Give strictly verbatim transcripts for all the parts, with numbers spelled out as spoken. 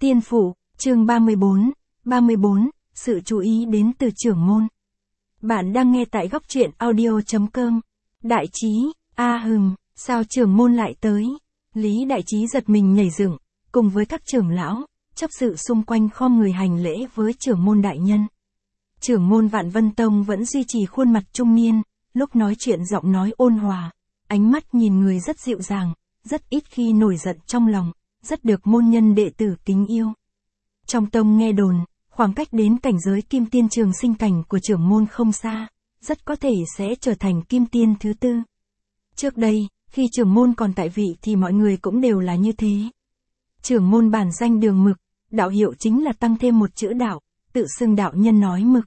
Tiên phụ, chương ba mươi bốn, ba mươi bốn, sự chú ý đến từ trưởng môn. Bạn đang nghe tại góc truyện audio.com. Đại trí, a hừm, sao trưởng môn lại tới? Lý Đại Trí giật mình nhảy dựng, cùng với các trưởng lão, chấp sự xung quanh khom người hành lễ với trưởng môn đại nhân. Trưởng môn Vạn Vân Tông vẫn duy trì khuôn mặt trung niên, lúc nói chuyện giọng nói ôn hòa, ánh mắt nhìn người rất dịu dàng, rất ít khi nổi giận trong lòng, rất được môn nhân đệ tử kính yêu. Trong tông nghe đồn, khoảng cách đến cảnh giới kim tiên trường sinh cảnh của trưởng môn không xa, rất có thể sẽ trở thành kim tiên thứ tư. Trước đây, khi trưởng môn còn tại vị thì mọi người cũng đều là như thế. Trưởng môn bản danh Đường Mực, đạo hiệu chính là tăng thêm một chữ đạo, tự xưng đạo nhân nói mực.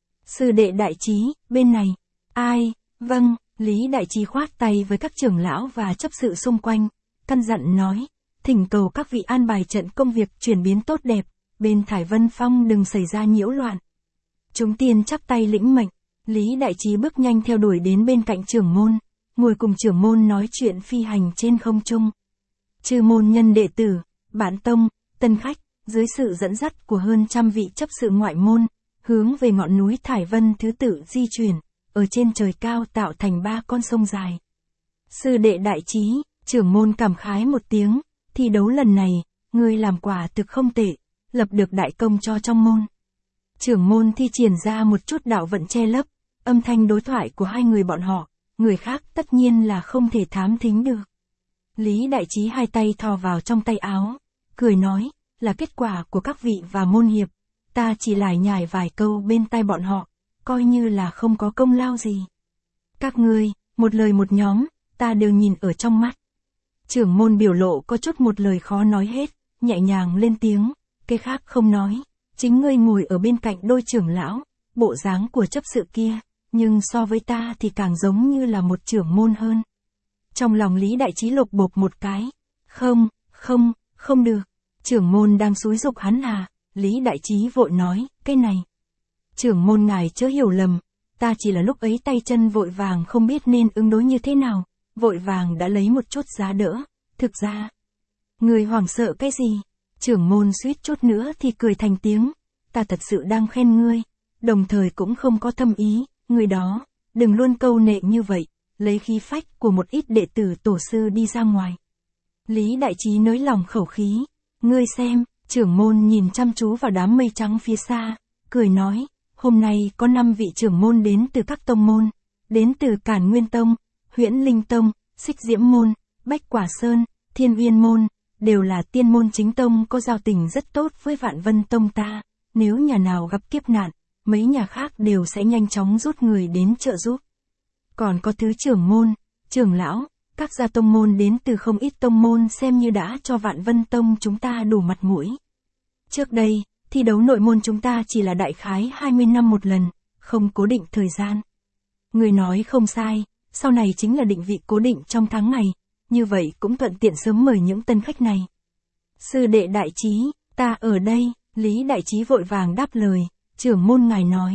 Sư đệ Đại Trí, bên này. Ai, vâng, Lý Đại Trí khoát tay với các trưởng lão và chấp sự xung quanh, căn dặn nói, thỉnh cầu các vị an bài trận công việc chuyển biến tốt đẹp, bên Thải Vân Phong đừng xảy ra nhiễu loạn. Chúng tiên chắp tay lĩnh mệnh, Lý Đại Trí bước nhanh theo đuổi đến bên cạnh trưởng môn, ngồi cùng trưởng môn nói chuyện phi hành trên không trung. Chư môn nhân đệ tử, bản tông, tân khách, dưới sự dẫn dắt của hơn trăm vị chấp sự ngoại môn, hướng về ngọn núi Thải Vân thứ tự di chuyển, ở trên trời cao tạo thành ba con sông dài. Sư đệ Đại Trí, trưởng môn cảm khái một tiếng, thi đấu lần này, ngươi làm quả thực không tệ, lập được đại công cho trong môn. Trưởng môn thi triển ra một chút đạo vận che lấp, âm thanh đối thoại của hai người bọn họ, người khác tất nhiên là không thể thám thính được. Lý Đại Trí hai tay thò vào trong tay áo, cười nói, là kết quả của các vị và môn hiệp, ta chỉ lải nhải vài câu bên tai bọn họ, coi như là không có công lao gì. Các ngươi, một lời một nhóm, ta đều nhìn ở trong mắt. Trưởng môn biểu lộ có chút một lời khó nói hết, nhẹ nhàng lên tiếng, cái khác không nói, chính ngươi ngồi ở bên cạnh đôi trưởng lão, bộ dáng của chấp sự kia, nhưng so với ta thì càng giống như là một trưởng môn hơn. Trong lòng Lý Đại Trí lục bộp một cái, không, không, không được, trưởng môn đang xúi giục hắn à, Lý Đại Trí vội nói, cái này. Trưởng môn ngài chớ hiểu lầm, ta chỉ là lúc ấy tay chân vội vàng không biết nên ứng đối như thế nào, vội vàng đã lấy một chút giá đỡ, thực ra. Người hoảng sợ cái gì? Trưởng môn suýt chút nữa thì cười thành tiếng, ta thật sự đang khen ngươi, đồng thời cũng không có thâm ý, người đó, đừng luôn câu nệ như vậy, lấy khí phách của một ít đệ tử tổ sư đi ra ngoài. Lý Đại Trí nới lòng khẩu khí, ngươi xem, trưởng môn nhìn chăm chú vào đám mây trắng phía xa, cười nói, hôm nay có năm vị trưởng môn đến từ các tông môn, đến từ Cản Nguyên Tông, Huyễn Linh Tông, Xích Diễm Môn, Bách Quả Sơn, Thiên Uyên Môn, đều là tiên môn chính tông có giao tình rất tốt với Vạn Vân Tông ta, nếu nhà nào gặp kiếp nạn, mấy nhà khác đều sẽ nhanh chóng rút người đến trợ giúp. Còn có thứ trưởng môn, trưởng lão, các gia tông môn đến từ không ít tông môn xem như đã cho Vạn Vân Tông chúng ta đủ mặt mũi. Trước đây, thi đấu nội môn chúng ta chỉ là đại khái hai mươi năm một lần, không cố định thời gian. Người nói không sai, sau này chính là định vị cố định trong tháng ngày, như vậy cũng thuận tiện sớm mời những tân khách này. Sư đệ Đại Trí, ta ở đây, Lý Đại Trí vội vàng đáp lời, trưởng môn ngài nói.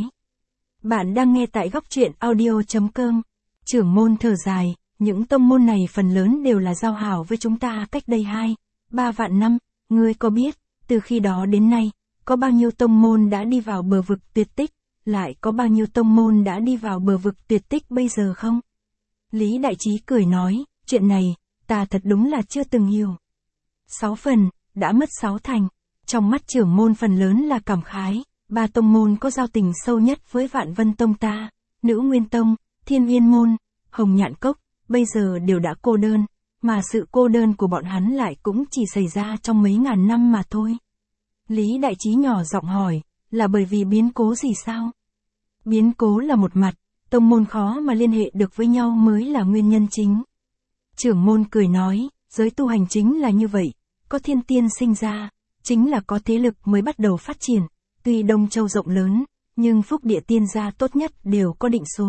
Bạn đang nghe tại góc truyện audio.com. Trưởng môn thở dài, những tông môn này phần lớn đều là giao hảo với chúng ta cách đây hai, ba vạn năm, ngươi có biết, từ khi đó đến nay, có bao nhiêu tông môn đã đi vào bờ vực tuyệt tích, lại có bao nhiêu tông môn đã đi vào bờ vực tuyệt tích bây giờ không? Lý Đại Trí cười nói, chuyện này, ta thật đúng là chưa từng hiểu. Sáu phần, đã mất sáu thành, trong mắt trưởng môn phần lớn là cảm khái, ba tông môn có giao tình sâu nhất với Vạn Vân Tông ta, Nữ Nguyên Tông, Thiên Uyên Môn, Hồng Nhạn Cốc, bây giờ đều đã cô đơn, mà sự cô đơn của bọn hắn lại cũng chỉ xảy ra trong mấy ngàn năm mà thôi. Lý Đại Trí nhỏ giọng hỏi, là bởi vì biến cố gì sao? Biến cố là một mặt, tông môn khó mà liên hệ được với nhau mới là nguyên nhân chính. Trưởng môn cười nói, giới tu hành chính là như vậy, có thiên tiên sinh ra, chính là có thế lực mới bắt đầu phát triển, tuy Đông Châu rộng lớn, nhưng phúc địa tiên gia tốt nhất đều có định số.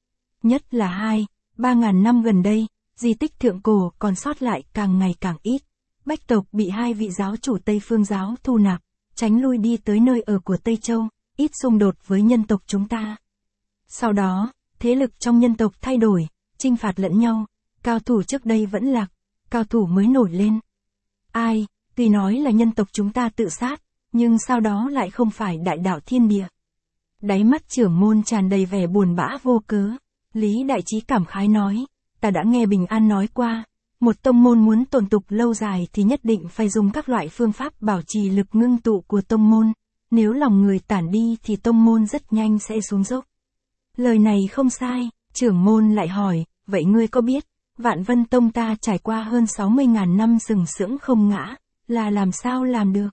Nhất là hai, ba ngàn năm gần đây, di tích thượng cổ còn sót lại càng ngày càng ít. Bách tộc bị hai vị giáo chủ Tây Phương giáo thu nạp, tránh lui đi tới nơi ở của Tây Châu, ít xung đột với nhân tộc chúng ta. Sau đó, thế lực trong nhân tộc thay đổi, chinh phạt lẫn nhau, cao thủ trước đây vẫn lạc, cao thủ mới nổi lên. Ai, Tuy nói là nhân tộc chúng ta tự sát, nhưng sao đó lại không phải đại đạo thiên địa. Đáy mắt trưởng môn tràn đầy vẻ buồn bã vô cớ. Lý Đại Trí cảm khái nói, ta đã nghe Bình An nói qua, một tông môn muốn tồn tục lâu dài thì nhất định phải dùng các loại phương pháp bảo trì lực ngưng tụ của tông môn. Nếu lòng người tản đi thì tông môn rất nhanh sẽ xuống dốc. Lời này không sai, trưởng môn lại hỏi, vậy ngươi có biết, Vạn Vân Tông ta trải qua hơn sáu mươi ngàn năm sừng sững không ngã, là làm sao làm được?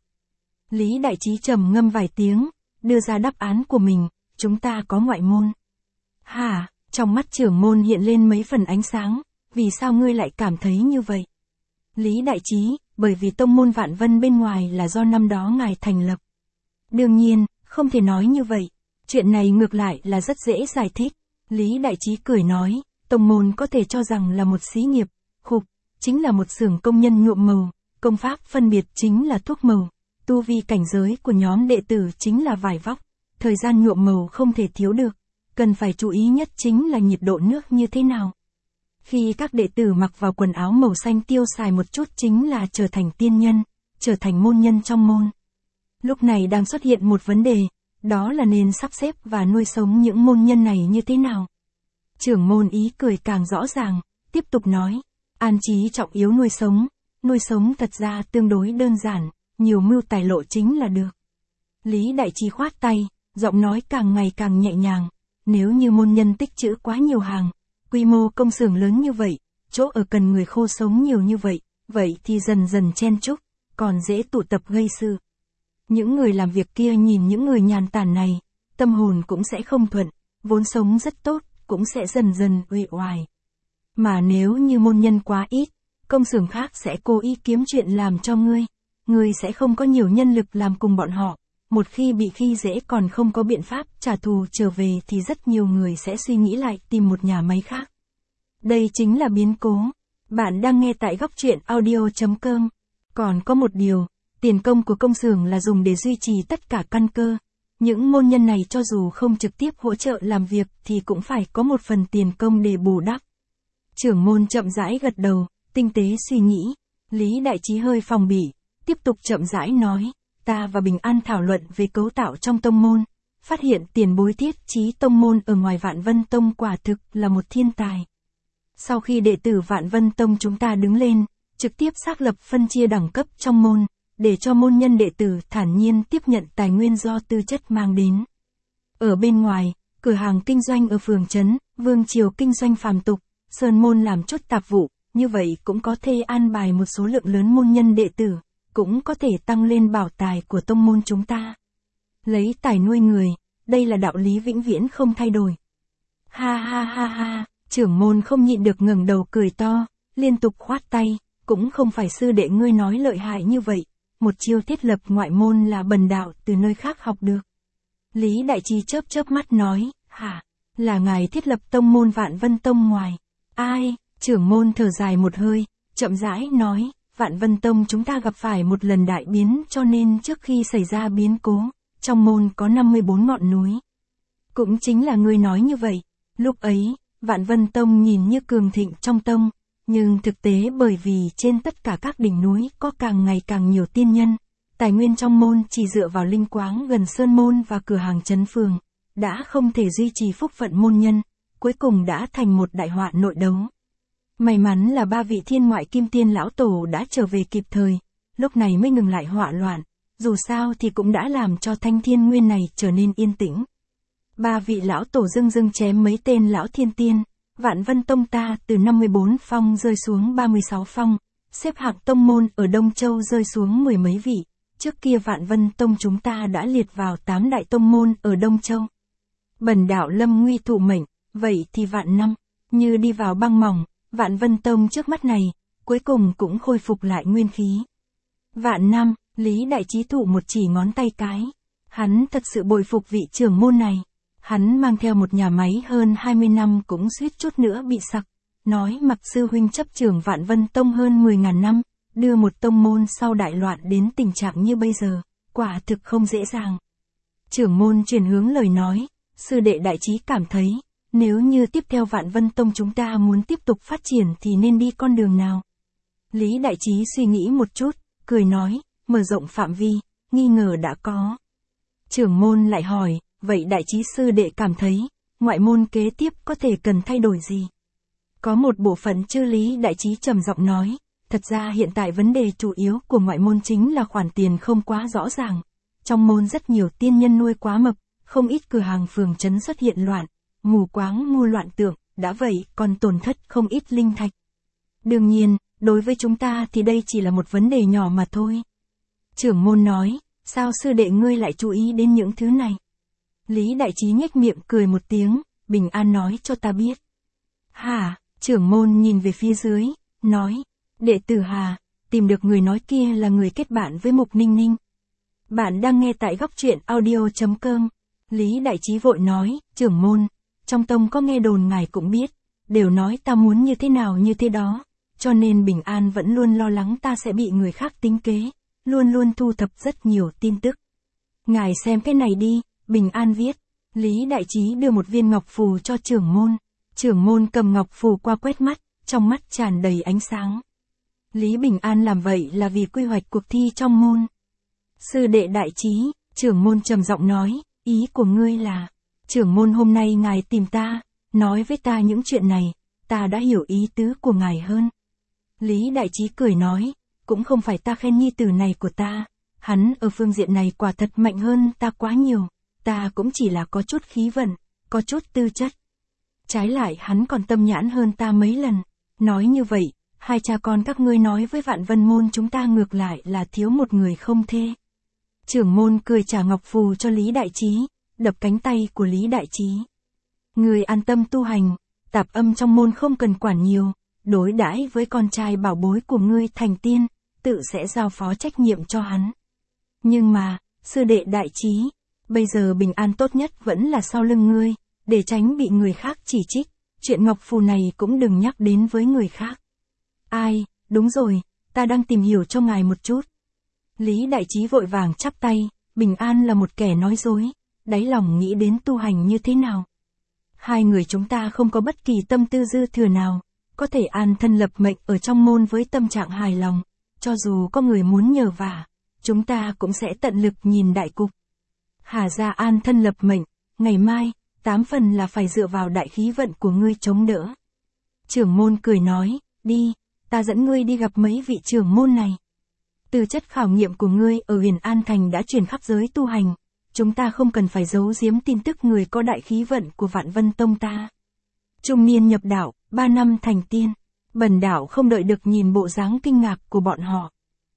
Lý Đại Trí trầm ngâm vài tiếng, đưa ra đáp án của mình, chúng ta có ngoại môn. Hả, trong mắt trưởng môn hiện lên mấy phần ánh sáng, vì sao ngươi lại cảm thấy như vậy? Lý Đại Trí, bởi vì tông môn Vạn Vân bên ngoài là do năm đó ngài thành lập. Đương nhiên, không thể nói như vậy, chuyện này ngược lại là rất dễ giải thích. Lý Đại Trí cười nói, tông môn có thể cho rằng là một xí nghiệp, khục, chính là một xưởng công nhân nhuộm màu, công pháp phân biệt chính là thuốc màu, tu vi cảnh giới của nhóm đệ tử chính là vải vóc, thời gian nhuộm màu không thể thiếu được, cần phải chú ý nhất chính là nhiệt độ nước như thế nào. Khi các đệ tử mặc vào quần áo màu xanh tiêu xài một chút chính là trở thành tiên nhân, trở thành môn nhân trong môn. Lúc này đang xuất hiện một vấn đề, đó là nên sắp xếp và nuôi sống những môn nhân này như thế nào. Trưởng môn ý cười càng rõ ràng, tiếp tục nói, an trí trọng yếu nuôi sống, nuôi sống thật ra tương đối đơn giản, nhiều mưu tài lộ chính là được. Lý Đại Trí khoát tay, giọng nói càng ngày càng nhẹ nhàng, nếu như môn nhân tích trữ quá nhiều hàng, quy mô công xưởng lớn như vậy, chỗ ở cần người khô sống nhiều như vậy, vậy thì dần dần chen chúc, còn dễ tụ tập gây sự. Những người làm việc kia nhìn những người nhàn tản này, tâm hồn cũng sẽ không thuận, vốn sống rất tốt, cũng sẽ dần dần uể oải. Mà nếu như môn nhân quá ít, công xưởng khác sẽ cố ý kiếm chuyện làm cho ngươi, ngươi sẽ không có nhiều nhân lực làm cùng bọn họ, một khi bị khi dễ còn không có biện pháp trả thù trở về thì rất nhiều người sẽ suy nghĩ lại tìm một nhà máy khác. Đây chính là biến cố. Bạn đang nghe tại góc truyện audio chấm com. Còn có một điều, tiền công của công xưởng là dùng để duy trì tất cả căn cơ. Những môn nhân này cho dù không trực tiếp hỗ trợ làm việc thì cũng phải có một phần tiền công để bù đắp. Trưởng môn chậm rãi gật đầu, tinh tế suy nghĩ. Lý Đại Trí hơi phòng bị, tiếp tục chậm rãi nói, ta và Bình An thảo luận về cấu tạo trong tông môn, phát hiện tiền bối Thiết Chí tông môn ở ngoài Vạn Vân Tông quả thực là một thiên tài. Sau khi đệ tử Vạn Vân Tông chúng ta đứng lên, trực tiếp xác lập phân chia đẳng cấp trong môn, để cho môn nhân đệ tử thản nhiên tiếp nhận tài nguyên do tư chất mang đến. Ở bên ngoài, cửa hàng kinh doanh ở phường trấn, vương triều kinh doanh phàm tục, sơn môn làm chút tạp vụ, như vậy cũng có thể an bài một số lượng lớn môn nhân đệ tử, cũng có thể tăng lên bảo tài của tông môn chúng ta. Lấy tài nuôi người, đây là đạo lý vĩnh viễn không thay đổi. Ha ha ha ha, trưởng môn không nhịn được ngẩng đầu cười to, liên tục khoát tay, cũng không phải sư đệ ngươi nói lợi hại như vậy, một chiêu thiết lập ngoại môn là bần đạo từ nơi khác học được. Lý Đại Trí chớp chớp mắt nói, hả, là ngài thiết lập tông môn Vạn Vân Tông ngoài. Ai, trưởng môn thở dài một hơi, chậm rãi nói, Vạn Vân Tông chúng ta gặp phải một lần đại biến cho nên trước khi xảy ra biến cố, trong môn có năm mươi bốn ngọn núi. Cũng chính là ngươi nói như vậy, lúc ấy, Vạn Vân Tông nhìn như cường thịnh trong tông, nhưng thực tế bởi vì trên tất cả các đỉnh núi có càng ngày càng nhiều tiên nhân, tài nguyên trong môn chỉ dựa vào linh quáng gần sơn môn và cửa hàng trấn phường, đã không thể duy trì phúc phận môn nhân, cuối cùng đã thành một đại họa nội đấu. May mắn là ba vị thiên ngoại kim tiên lão tổ đã trở về kịp thời, lúc này mới ngừng lại họa loạn, dù sao thì cũng đã làm cho thanh thiên nguyên này trở nên yên tĩnh. Ba vị lão tổ dưng dưng chém mấy tên lão thiên tiên, Vạn Vân Tông ta từ năm mươi bốn phong rơi xuống ba mươi sáu phong, xếp hạng tông môn ở Đông Châu rơi xuống mười mấy vị, trước kia Vạn Vân Tông chúng ta đã liệt vào tám đại tông môn ở Đông Châu. Bần đạo lâm nguy thụ mệnh, vậy thì vạn năm, như đi vào băng mỏng, Vạn Vân Tông trước mắt này, cuối cùng cũng khôi phục lại nguyên khí. Vạn năm, Lý Đại Trí thụ một chỉ ngón tay cái, hắn thật sự bội phục vị trưởng môn này. Hắn mang theo một nhà máy hơn hai mươi năm cũng suýt chút nữa bị sặc, nói mặc sư huynh chấp trưởng Vạn Vân Tông hơn mười ngàn năm, đưa một tông môn sau đại loạn đến tình trạng như bây giờ, quả thực không dễ dàng. Trưởng môn chuyển hướng lời nói, sư đệ Đại Trí cảm thấy, nếu như tiếp theo Vạn Vân Tông chúng ta muốn tiếp tục phát triển thì nên đi con đường nào? Lý Đại Trí suy nghĩ một chút, cười nói, mở rộng phạm vi, nghi ngờ đã có. Trưởng môn lại hỏi, vậy đại trí sư đệ cảm thấy, ngoại môn kế tiếp có thể cần thay đổi gì? Có một bộ phận chưa Lý đại trí trầm giọng nói, thật ra hiện tại vấn đề chủ yếu của ngoại môn chính là khoản tiền không quá rõ ràng. Trong môn rất nhiều tiên nhân nuôi quá mập, không ít cửa hàng phường trấn xuất hiện loạn, mù quáng mua loạn tượng, đã vậy còn tổn thất không ít linh thạch. Đương nhiên, đối với chúng ta thì đây chỉ là một vấn đề nhỏ mà thôi. Trưởng môn nói, sao sư đệ ngươi lại chú ý đến những thứ này? Lý đại trí nhếch miệng cười một tiếng, bình an nói cho ta biết. Hả, trưởng môn nhìn về phía dưới, nói, đệ tử Hà, tìm được người nói kia là người kết bạn với Mục Ninh Ninh. Bạn đang nghe tại góc truyện audio.com. Lý đại trí vội nói, trưởng môn, trong tông có nghe đồn ngài cũng biết, đều nói ta muốn như thế nào như thế đó, cho nên bình an vẫn luôn lo lắng ta sẽ bị người khác tính kế, luôn luôn thu thập rất nhiều tin tức. Ngài xem cái này đi, bình an viết. Lý đại trí đưa một viên ngọc phù cho trưởng môn. Trưởng môn cầm ngọc phù qua quét mắt, trong mắt tràn đầy ánh sáng. Lý Bình An làm vậy là vì quy hoạch cuộc thi trong môn. Sư đệ đại trí, trưởng môn trầm giọng nói, ý của ngươi là, trưởng môn hôm nay ngài tìm ta, nói với ta những chuyện này, ta đã hiểu ý tứ của ngài hơn. Lý đại trí cười nói, cũng không phải ta khen nhi tử này của ta, hắn ở phương diện này quả thật mạnh hơn ta quá nhiều, ta cũng chỉ là có chút khí vận, có chút tư chất. Trái lại hắn còn tâm nhãn hơn ta mấy lần, nói như vậy, hai cha con các ngươi nói với Vạn Vân môn chúng ta ngược lại là thiếu một người không thê. Trưởng môn cười trả ngọc phù cho Lý đại trí, đập cánh tay của Lý đại trí. Người an tâm tu hành, tạp âm trong môn không cần quản nhiều, đối đãi với con trai bảo bối của ngươi thành tiên, tự sẽ giao phó trách nhiệm cho hắn. Nhưng mà, sư đệ đại trí, bây giờ bình an tốt nhất vẫn là sau lưng ngươi, để tránh bị người khác chỉ trích, chuyện ngọc phù này cũng đừng nhắc đến với người khác. Ai, đúng rồi, ta đang tìm hiểu cho ngài một chút. Lý đại trí vội vàng chắp tay, bình an là một kẻ nói dối, đáy lòng nghĩ đến tu hành như thế nào. Hai người chúng ta không có bất kỳ tâm tư dư thừa nào, có thể an thân lập mệnh ở trong môn với tâm trạng hài lòng, cho dù có người muốn nhờ vả, chúng ta cũng sẽ tận lực nhìn đại cục. Hà gia an thân lập mệnh, ngày mai, tám phần là phải dựa vào đại khí vận của ngươi chống đỡ. Trưởng môn cười nói, đi, ta dẫn ngươi đi gặp mấy vị trưởng môn này. Từ chất khảo nghiệm của ngươi ở Huyền An Thành đã truyền khắp giới tu hành, chúng ta không cần phải giấu giếm tin tức người có đại khí vận của Vạn Vân Tông ta. Trung niên nhập đạo, ba năm thành tiên, Bần đạo không đợi được nhìn bộ dáng kinh ngạc của bọn họ.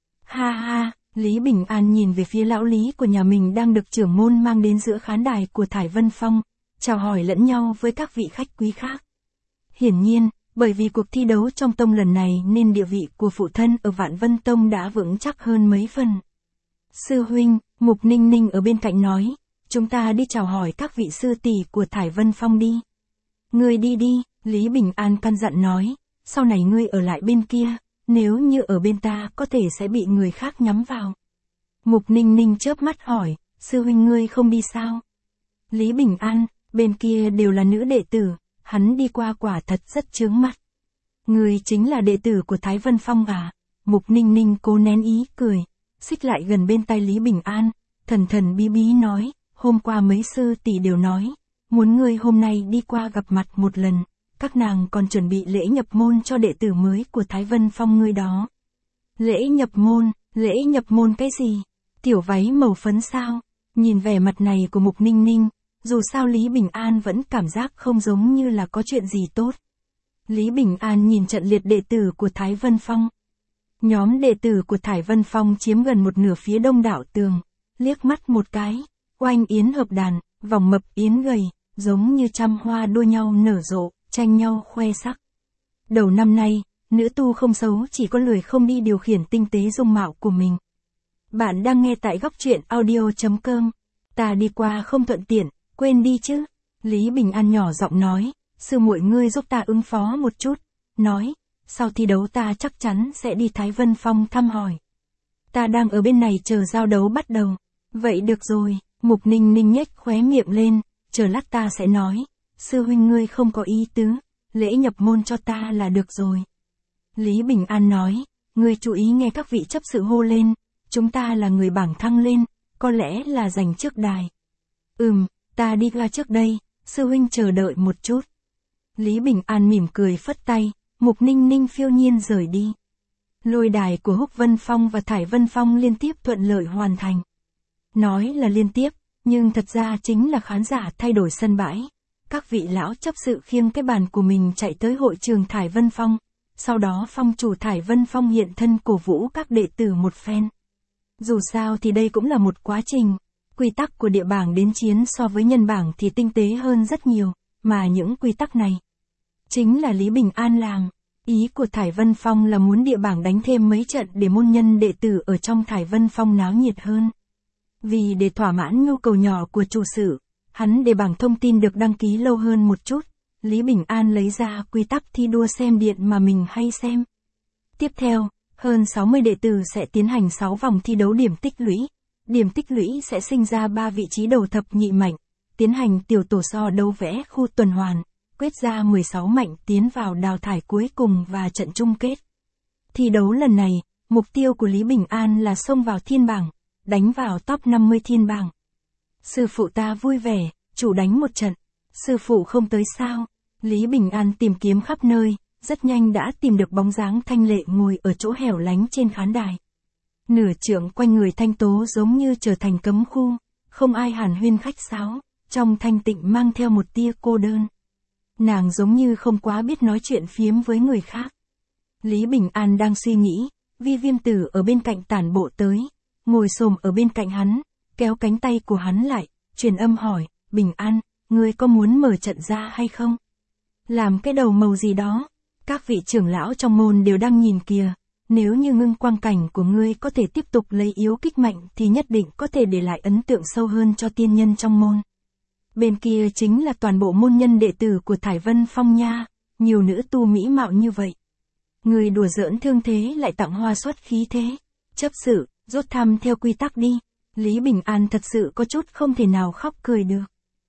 Ha ha, Lý Bình An nhìn về phía lão Lý của nhà mình đang được trưởng môn mang đến giữa khán đài của Thải Vân Phong, chào hỏi lẫn nhau với các vị khách quý khác. Hiển nhiên, bởi vì cuộc thi đấu trong tông lần này nên địa vị của phụ thân ở Vạn Vân Tông đã vững chắc hơn mấy phần. Sư huynh, Mục Ninh Ninh ở bên cạnh nói, chúng ta đi chào hỏi các vị sư tỷ của Thải Vân Phong đi. Ngươi đi đi, Lý Bình An căn dặn nói, sau này ngươi ở lại bên kia, nếu như ở bên ta có thể sẽ bị người khác nhắm vào. Mục Ninh Ninh chớp mắt hỏi, sư huynh ngươi không đi sao? Lý Bình An, bên kia đều là nữ đệ tử, hắn đi qua quả thật rất chướng mắt. Ngươi chính là đệ tử của Thái Vân Phong à? Mục Ninh Ninh cố nén ý cười, xích lại gần bên tay Lý Bình An, thần thần bí bí nói, hôm qua mấy sư tỷ đều nói, muốn ngươi hôm nay đi qua gặp mặt một lần, các nàng còn chuẩn bị lễ nhập môn cho đệ tử mới của Thái Vân Phong ngươi đó. Lễ nhập môn, lễ nhập môn cái gì? Tiểu váy màu phấn sao? Nhìn vẻ mặt này của Mục Ninh Ninh, dù sao Lý Bình An vẫn cảm giác không giống như là có chuyện gì tốt. Lý Bình An nhìn trận liệt đệ tử của Thái Vân Phong. Nhóm đệ tử của Thái Vân Phong chiếm gần một nửa phía đông đảo tường, liếc mắt một cái, oanh yến hợp đàn, vòng mập yến gầy, giống như trăm hoa đua nhau nở rộ, tranh nhau khoe sắc. Đầu năm nay, nữ tu không xấu chỉ có lười không đi điều khiển tinh tế dung mạo của mình. Bạn đang nghe tại góc truyện audio.com. Ta đi qua không thuận tiện, quên đi chứ. Lý Bình An nhỏ giọng nói, sư muội ngươi giúp ta ứng phó một chút. Nói, sau thi đấu ta chắc chắn sẽ đi Thái Vân Phong thăm hỏi. Ta đang ở bên này chờ giao đấu bắt đầu. Vậy được rồi, Mục Ninh Ninh nhếch khóe miệng lên, chờ lát ta sẽ nói. Sư huynh ngươi không có ý tứ, lễ nhập môn cho ta là được rồi. Lý Bình An nói, ngươi chú ý nghe các vị chấp sự hô lên, chúng ta là người bảng thăng lên, có lẽ là giành trước đài. Ừm, ta đi ra trước đây, sư huynh chờ đợi một chút. Lý Bình An mỉm cười phất tay, Mục Ninh Ninh phiêu nhiên rời đi. Lôi đài của Húc Vân Phong và Thải Vân Phong liên tiếp thuận lợi hoàn thành. Nói là liên tiếp, nhưng thật ra chính là khán giả thay đổi sân bãi. Các vị lão chấp sự khiêng cái bàn của mình chạy tới hội trường Thải Vân Phong. Sau đó phong chủ Thải Vân Phong hiện thân cổ vũ các đệ tử một phen. Dù sao thì đây cũng là một quá trình. Quy tắc của địa bảng đến chiến so với nhân bảng thì tinh tế hơn rất nhiều, mà những quy tắc này chính là Lý Bình An làm. Ý của Thải Vân Phong là muốn địa bảng đánh thêm mấy trận để môn nhân đệ tử ở trong Thải Vân Phong náo nhiệt hơn. Vì để thỏa mãn nhu cầu nhỏ của chủ sự, hắn để bảng thông tin được đăng ký lâu hơn một chút. Lý Bình An lấy ra quy tắc thi đua xem điện mà mình hay xem. Tiếp theo, hơn sáu mươi đệ tử sẽ tiến hành sáu vòng thi đấu điểm tích lũy. Điểm tích lũy sẽ sinh ra ba vị trí đầu thập nhị mạnh, tiến hành tiểu tổ so đấu vẽ khu tuần hoàn, quyết ra mười sáu mạnh tiến vào đào thải cuối cùng và trận chung kết. Thi đấu lần này, mục tiêu của Lý Bình An là xông vào thiên bảng, đánh vào top năm mươi thiên bảng. Sư phụ ta vui vẻ, chủ đánh một trận. Sư phụ không tới sao? Lý Bình An tìm kiếm khắp nơi, rất nhanh đã tìm được bóng dáng Thanh Lệ ngồi ở chỗ hẻo lánh trên khán đài. Nửa trượng quanh người Thanh Tố giống như trở thành cấm khu, không ai hàn huyên khách sáo, trong thanh tịnh mang theo một tia cô đơn. Nàng giống như không quá biết nói chuyện phiếm với người khác. Lý Bình An đang suy nghĩ, Vi Viêm Tử ở bên cạnh tản bộ tới, ngồi xổm ở bên cạnh hắn, kéo cánh tay của hắn lại, truyền âm hỏi, Bình An, ngươi có muốn mở trận ra hay không? Làm cái đầu màu gì đó? Các vị trưởng lão trong môn đều đang nhìn kìa. Nếu như ngưng quang cảnh của ngươi có thể tiếp tục lấy yếu kích mạnh thì nhất định có thể để lại ấn tượng sâu hơn cho tiên nhân trong môn. Bên kia chính là toàn bộ môn nhân đệ tử của Thải Vân Phong nha, nhiều nữ tu mỹ mạo như vậy. Người đùa giỡn thương thế lại tặng hoa xuất khí thế. Chấp sự, rút thăm theo quy tắc đi. Lý Bình An thật sự có chút không thể nào khóc cười được.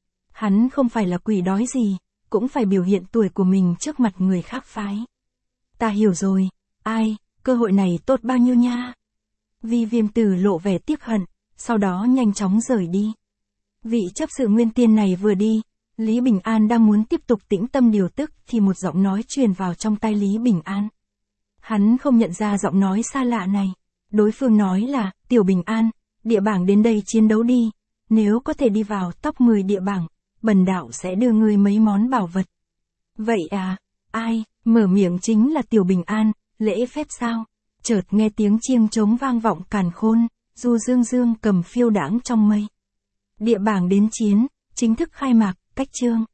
Hắn không phải là quỷ đói gì, cũng phải biểu hiện tuổi của mình trước mặt người khác phái. Ta hiểu rồi, ai, cơ hội này tốt bao nhiêu nha. Vi Viêm Tử lộ vẻ tiếc hận, sau đó nhanh chóng rời đi. Vị chấp sự nguyên tiên này vừa đi, Lý Bình An đang muốn tiếp tục tĩnh tâm điều tức thì một giọng nói truyền vào trong tai Lý Bình An. Hắn không nhận ra giọng nói xa lạ này. Đối phương nói là, Tiểu Bình An, địa bảng đến đây chiến đấu đi. Nếu có thể đi vào top mười địa bảng, bần đạo sẽ đưa ngươi mấy món bảo vật. Vậy à, ai, mở miệng chính là Tiểu Bình An, lễ phép sao? Chợt nghe tiếng chiêng trống vang vọng càn khôn, Du Dương Dương cầm phiêu đãng trong mây. Địa bảng đến chiến, chính thức khai mạc, cách chương.